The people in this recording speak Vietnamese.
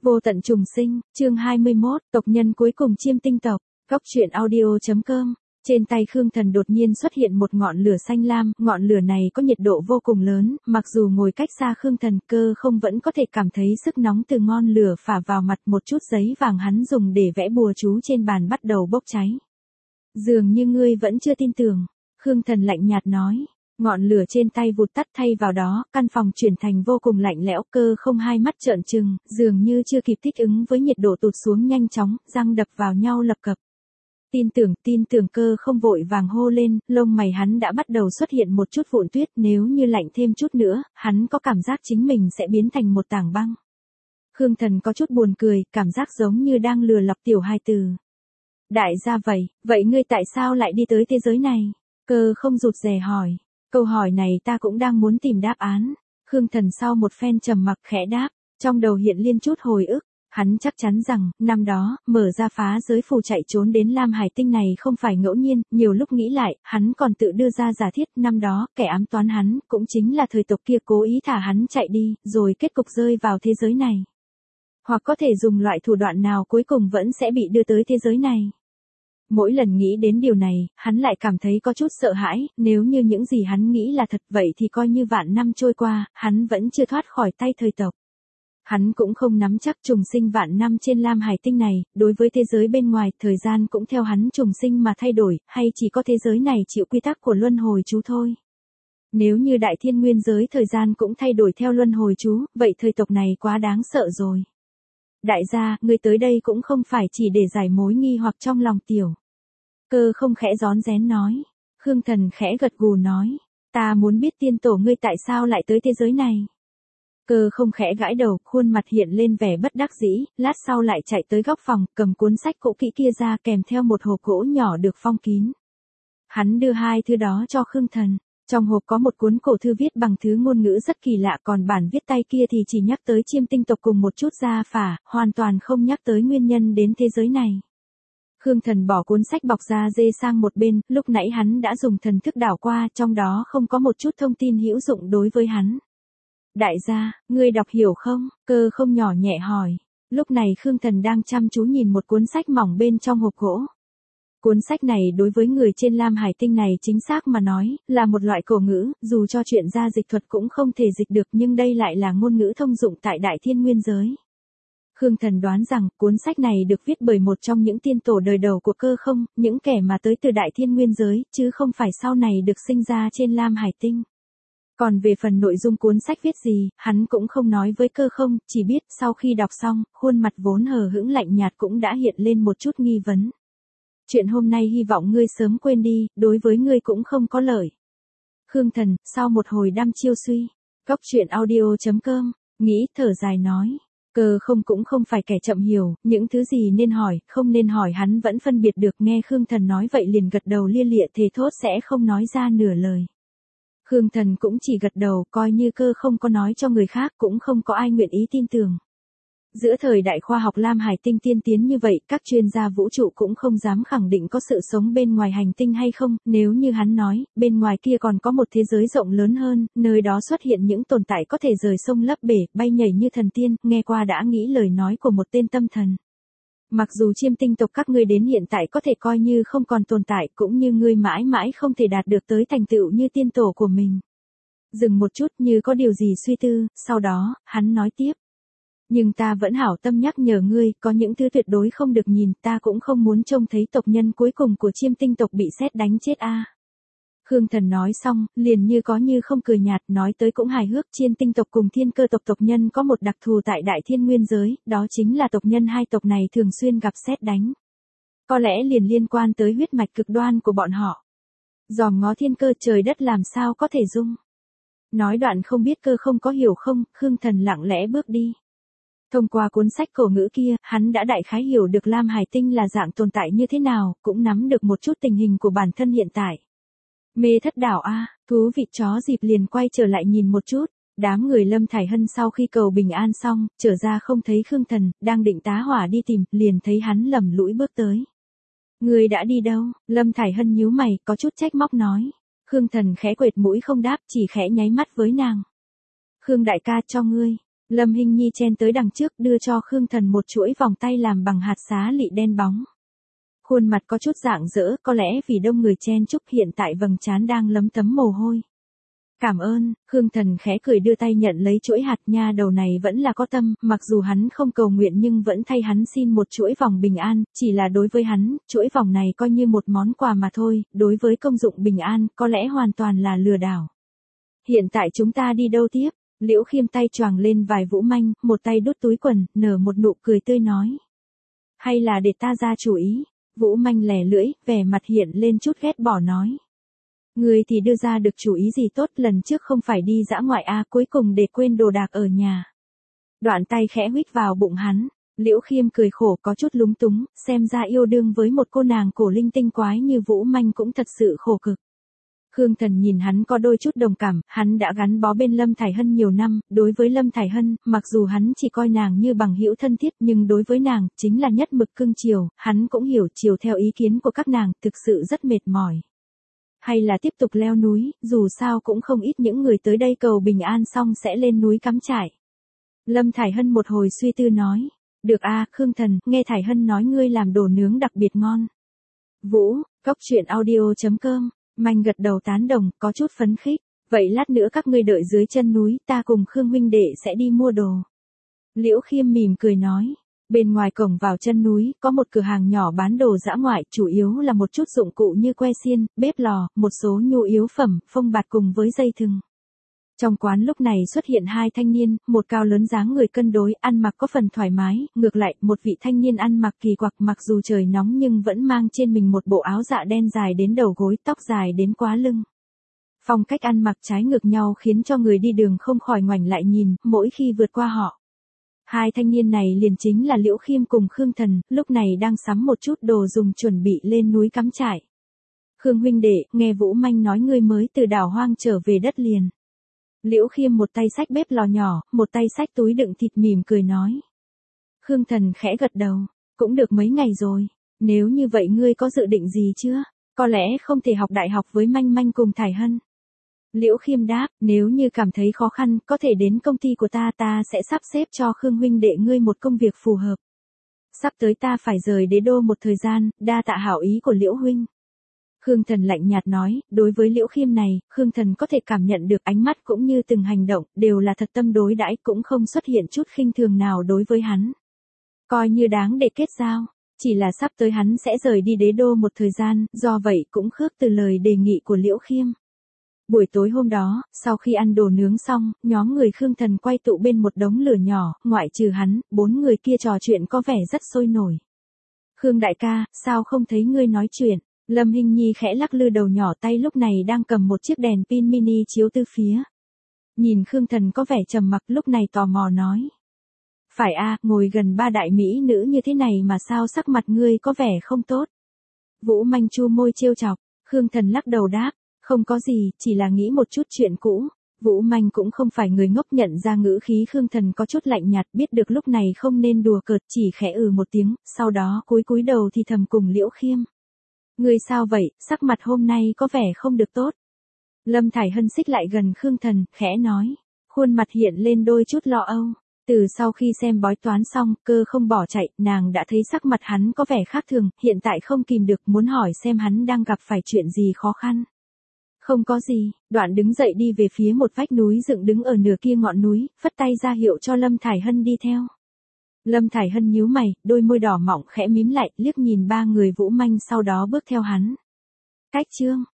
Vô tận trùng sinh, chương 21, tộc nhân cuối cùng Chiêm Tinh tộc, Góc truyện audio.com. Trên tay Khương Thần đột nhiên xuất hiện một ngọn lửa xanh lam, ngọn lửa này có nhiệt độ vô cùng lớn, mặc dù ngồi cách xa Khương Thần, Cơ Không vẫn có thể cảm thấy sức nóng từ ngọn lửa phả vào mặt. Một chút giấy vàng hắn dùng để vẽ bùa chú trên bàn bắt đầu bốc cháy. Dường như ngươi vẫn chưa tin tưởng, Khương Thần lạnh nhạt nói. Ngọn lửa trên tay vụt tắt, thay vào đó, căn phòng chuyển thành vô cùng lạnh lẽo. Cơ Không hai mắt trợn trừng, dường như chưa kịp thích ứng với nhiệt độ tụt xuống nhanh chóng, răng đập vào nhau lập cập. Tin tưởng Cơ Không vội vàng hô lên, lông mày hắn đã bắt đầu xuất hiện một chút vụn tuyết, nếu như lạnh thêm chút nữa, hắn có cảm giác chính mình sẽ biến thành một tảng băng. Khương Thần có chút buồn cười, cảm giác giống như đang lừa lọc tiểu hài tử. Đại gia vậy ngươi tại sao lại đi tới thế giới này? Cơ Không rụt rè hỏi. Câu hỏi này ta cũng đang muốn tìm đáp án. Khương Thần sau một phen trầm mặc khẽ đáp, trong đầu hiện lên chút hồi ức. Hắn chắc chắn rằng, năm đó, mở ra phá giới phù chạy trốn đến Lam Hải Tinh này không phải ngẫu nhiên, nhiều lúc nghĩ lại, hắn còn tự đưa ra giả thiết, năm đó, kẻ ám toán hắn, cũng chính là thời tộc kia cố ý thả hắn chạy đi, rồi kết cục rơi vào thế giới này. Hoặc có thể dùng loại thủ đoạn nào cuối cùng vẫn sẽ bị đưa tới thế giới này. Mỗi lần nghĩ đến điều này, hắn lại cảm thấy có chút sợ hãi, nếu như những gì hắn nghĩ là thật vậy thì coi như vạn năm trôi qua, hắn vẫn chưa thoát khỏi tay thời tộc. Hắn cũng không nắm chắc trùng sinh vạn năm trên Lam Hải Tinh này, đối với thế giới bên ngoài, thời gian cũng theo hắn trùng sinh mà thay đổi, hay chỉ có thế giới này chịu quy tắc của luân hồi chú thôi. Nếu như đại thiên nguyên giới thời gian cũng thay đổi theo luân hồi chú, vậy thời tộc này quá đáng sợ rồi. Đại gia, ngươi tới đây cũng không phải chỉ để giải mối nghi hoặc trong lòng tiểu. Cơ Không khẽ rón rén nói. Khương Thần khẽ gật gù nói. Ta muốn biết tiên tổ ngươi tại sao lại tới thế giới này. Cơ Không khẽ gãi đầu, khuôn mặt hiện lên vẻ bất đắc dĩ, lát sau lại chạy tới góc phòng, cầm cuốn sách cũ kỹ kia ra kèm theo một hộp gỗ nhỏ được phong kín. Hắn đưa hai thứ đó cho Khương Thần. Trong hộp có một cuốn cổ thư viết bằng thứ ngôn ngữ rất kỳ lạ, còn bản viết tay kia thì chỉ nhắc tới Chiêm Tinh tộc cùng một chút gia phả, hoàn toàn không nhắc tới nguyên nhân đến thế giới này. Khương Thần bỏ cuốn sách bọc da dê sang một bên, lúc nãy hắn đã dùng thần thức đảo qua, trong đó không có một chút thông tin hữu dụng đối với hắn. Đại gia, ngươi đọc hiểu không? Cơ Không nhỏ nhẹ hỏi. Lúc này Khương Thần đang chăm chú nhìn một cuốn sách mỏng bên trong hộp gỗ. Cuốn sách này đối với người trên Lam Hải Tinh này chính xác mà nói, là một loại cổ ngữ, dù cho chuyện gia dịch thuật cũng không thể dịch được nhưng đây lại là ngôn ngữ thông dụng tại đại thiên nguyên giới. Khương Thần đoán rằng cuốn sách này được viết bởi một trong những tiên tổ đời đầu của Cơ Không, những kẻ mà tới từ đại thiên nguyên giới, chứ không phải sau này được sinh ra trên Lam Hải Tinh. Còn về phần nội dung cuốn sách viết gì, hắn cũng không nói với Cơ Không, chỉ biết sau khi đọc xong, khuôn mặt vốn hờ hững lạnh nhạt cũng đã hiện lên một chút nghi vấn. Chuyện hôm nay hy vọng ngươi sớm quên đi, đối với ngươi cũng không có lợi. Khương Thần, sau một hồi đăm chiêu suy, Góc truyện audio.com, nghĩ thở dài nói. Cơ Không cũng không phải kẻ chậm hiểu, những thứ gì nên hỏi, không nên hỏi hắn vẫn phân biệt được, nghe Khương Thần nói vậy liền gật đầu lia lịa thề thốt sẽ không nói ra nửa lời. Khương Thần cũng chỉ gật đầu, coi như Cơ Không có nói cho người khác cũng không có ai nguyện ý tin tưởng. Giữa thời đại khoa học Lam Hải Tinh tiên tiến như vậy, các chuyên gia vũ trụ cũng không dám khẳng định có sự sống bên ngoài hành tinh hay không, nếu như hắn nói, bên ngoài kia còn có một thế giới rộng lớn hơn, nơi đó xuất hiện những tồn tại có thể rời sông lấp bể, bay nhảy như thần tiên, nghe qua đã nghĩ lời nói của một tên tâm thần. Mặc dù Chiêm Tinh tộc các ngươi đến hiện tại có thể coi như không còn tồn tại, cũng như ngươi mãi mãi không thể đạt được tới thành tựu như tiên tổ của mình. Dừng một chút như có điều gì suy tư, sau đó, hắn nói tiếp. Nhưng ta vẫn hảo tâm nhắc nhở ngươi, có những thứ tuyệt đối không được nhìn, ta cũng không muốn trông thấy tộc nhân cuối cùng của Chiêm Tinh tộc bị sét đánh chết a. Khương Thần nói xong, liền như có như không cười nhạt, nói tới cũng hài hước, Chiêm Tinh tộc cùng Thiên Cơ tộc tộc nhân có một đặc thù tại đại thiên nguyên giới, đó chính là tộc nhân hai tộc này thường xuyên gặp sét đánh. Có lẽ liền liên quan tới huyết mạch cực đoan của bọn họ. Dòm ngó thiên cơ trời đất làm sao có thể dung. Nói đoạn không biết Cơ Không có hiểu không, Khương Thần lặng lẽ bước đi. Thông qua cuốn sách cổ ngữ kia, hắn đã đại khái hiểu được Lam Hải Tinh là dạng tồn tại như thế nào, cũng nắm được một chút tình hình của bản thân hiện tại. Mê thất đảo a, thú vị chó dịp liền quay trở lại nhìn một chút. Đám người Lâm Thải Hân sau khi cầu bình an xong, trở ra không thấy Khương Thần, đang định tá hỏa đi tìm, liền thấy hắn lầm lũi bước tới. Người đã đi đâu? Lâm Thải Hân nhíu mày, có chút trách móc nói. Khương Thần khẽ quệt mũi không đáp, chỉ khẽ nháy mắt với nàng. Khương đại ca cho ngươi. Lâm Hinh Nhi chen tới đằng trước đưa cho Khương Thần một chuỗi vòng tay làm bằng hạt xá lị đen bóng. Khuôn mặt có chút rạng rỡ, có lẽ vì đông người chen chúc hiện tại vầng trán đang lấm tấm mồ hôi. Cảm ơn, Khương Thần khẽ cười đưa tay nhận lấy chuỗi hạt, nha đầu này vẫn là có tâm, mặc dù hắn không cầu nguyện nhưng vẫn thay hắn xin một chuỗi vòng bình an, chỉ là đối với hắn, chuỗi vòng này coi như một món quà mà thôi, đối với công dụng bình an, có lẽ hoàn toàn là lừa đảo. Hiện tại chúng ta đi đâu tiếp? Liễu Khiêm tay choàng lên vai Vũ Manh, một tay đút túi quần, nở một nụ cười tươi nói. Hay là để ta ra chủ ý? Vũ Manh lẻ lưỡi, vẻ mặt hiện lên chút ghét bỏ nói. Người thì đưa ra được chủ ý gì tốt, lần trước không phải đi dã ngoại à, cuối cùng để quên đồ đạc ở nhà. Đoạn tay khẽ huýt vào bụng hắn, Liễu Khiêm cười khổ có chút lúng túng, xem ra yêu đương với một cô nàng cổ linh tinh quái như Vũ Manh cũng thật sự khổ cực. Khương Thần nhìn hắn có đôi chút đồng cảm, hắn đã gắn bó bên Lâm Thải Hân nhiều năm, đối với Lâm Thải Hân, mặc dù hắn chỉ coi nàng như bằng hữu thân thiết nhưng đối với nàng, chính là nhất mực cưng chiều, hắn cũng hiểu chiều theo ý kiến của các nàng, thực sự rất mệt mỏi. Hay là tiếp tục leo núi, dù sao cũng không ít những người tới đây cầu bình an xong sẽ lên núi cắm trại. Lâm Thải Hân một hồi suy tư nói, được a, Khương Thần, nghe Thải Hân nói ngươi làm đồ nướng đặc biệt ngon. Vũ, Cốc Truyện Audio.com. Manh gật đầu tán đồng, có chút phấn khích. Vậy lát nữa các ngươi đợi dưới chân núi, ta cùng Khương huynh đệ sẽ đi mua đồ. Liễu Khiêm mỉm cười nói. Bên ngoài cổng vào chân núi, có một cửa hàng nhỏ bán đồ dã ngoại, chủ yếu là một chút dụng cụ như que xiên, bếp lò, một số nhu yếu phẩm, phông bạt cùng với dây thừng. Trong quán lúc này xuất hiện hai thanh niên, một cao lớn dáng người cân đối, ăn mặc có phần thoải mái, ngược lại, một vị thanh niên ăn mặc kỳ quặc, mặc dù trời nóng nhưng vẫn mang trên mình một bộ áo dạ đen dài đến đầu gối, tóc dài đến quá lưng. Phong cách ăn mặc trái ngược nhau khiến cho người đi đường không khỏi ngoảnh lại nhìn, mỗi khi vượt qua họ. Hai thanh niên này liền chính là Liễu Khiêm cùng Khương Thần, lúc này đang sắm một chút đồ dùng chuẩn bị lên núi cắm trại. Khương huynh đệ, nghe Vũ Manh nói ngươi mới từ đảo hoang trở về đất liền. Liễu Khiêm một tay xách bếp lò nhỏ, một tay xách túi đựng thịt mỉm cười nói. Khương Thần khẽ gật đầu, cũng được mấy ngày rồi, nếu như vậy ngươi có dự định gì chưa? Có lẽ không thể học đại học với Manh Manh cùng Thải Hân. Liễu Khiêm đáp, nếu như cảm thấy khó khăn, có thể đến công ty của ta sẽ sắp xếp cho Khương huynh đệ ngươi một công việc phù hợp. Sắp tới ta phải rời đế đô một thời gian, đa tạ hảo ý của Liễu huynh. Khương Thần lạnh nhạt nói, đối với Liễu Khiêm này, Khương Thần có thể cảm nhận được ánh mắt cũng như từng hành động, đều là thật tâm đối đãi, cũng không xuất hiện chút khinh thường nào đối với hắn. Coi như đáng để kết giao, chỉ là sắp tới hắn sẽ rời đi đế đô một thời gian, do vậy cũng khước từ lời đề nghị của Liễu Khiêm. Buổi tối hôm đó, sau khi ăn đồ nướng xong, nhóm người Khương Thần quay tụ bên một đống lửa nhỏ, ngoại trừ hắn, 4 người kia trò chuyện có vẻ rất sôi nổi. Khương đại ca, sao không thấy ngươi nói chuyện? Lâm Hinh Nhi khẽ lắc lư đầu nhỏ, tay lúc này đang cầm một chiếc đèn pin mini chiếu từ phía. Nhìn Khương Thần có vẻ trầm mặc, lúc này tò mò nói. Phải a, ngồi gần ba đại mỹ nữ như thế này mà sao sắc mặt ngươi có vẻ không tốt. Vũ Manh chu môi trêu chọc, Khương Thần lắc đầu đáp, không có gì, chỉ là nghĩ một chút chuyện cũ. Vũ Manh cũng không phải người ngốc, nhận ra ngữ khí Khương Thần có chút lạnh nhạt, biết được lúc này không nên đùa cợt, chỉ khẽ một tiếng, sau đó cúi đầu thì thầm cùng Liễu Khiêm. Ngươi sao vậy, sắc mặt hôm nay có vẻ không được tốt. Lâm Thải Hân xích lại gần Khương Thần, khẽ nói, khuôn mặt hiện lên đôi chút lo âu. Từ sau khi xem bói toán xong, cơ không bỏ chạy, nàng đã thấy sắc mặt hắn có vẻ khác thường, hiện tại không kìm được muốn hỏi xem hắn đang gặp phải chuyện gì khó khăn. Không có gì, Đoạn đứng dậy đi về phía một vách núi dựng đứng ở nửa kia ngọn núi, phất tay ra hiệu cho Lâm Thải Hân đi theo. Lâm Thải Hân nhíu mày, đôi môi đỏ mọng khẽ mím lại, liếc nhìn ba người Vũ Manh sau đó bước theo hắn. Cách chương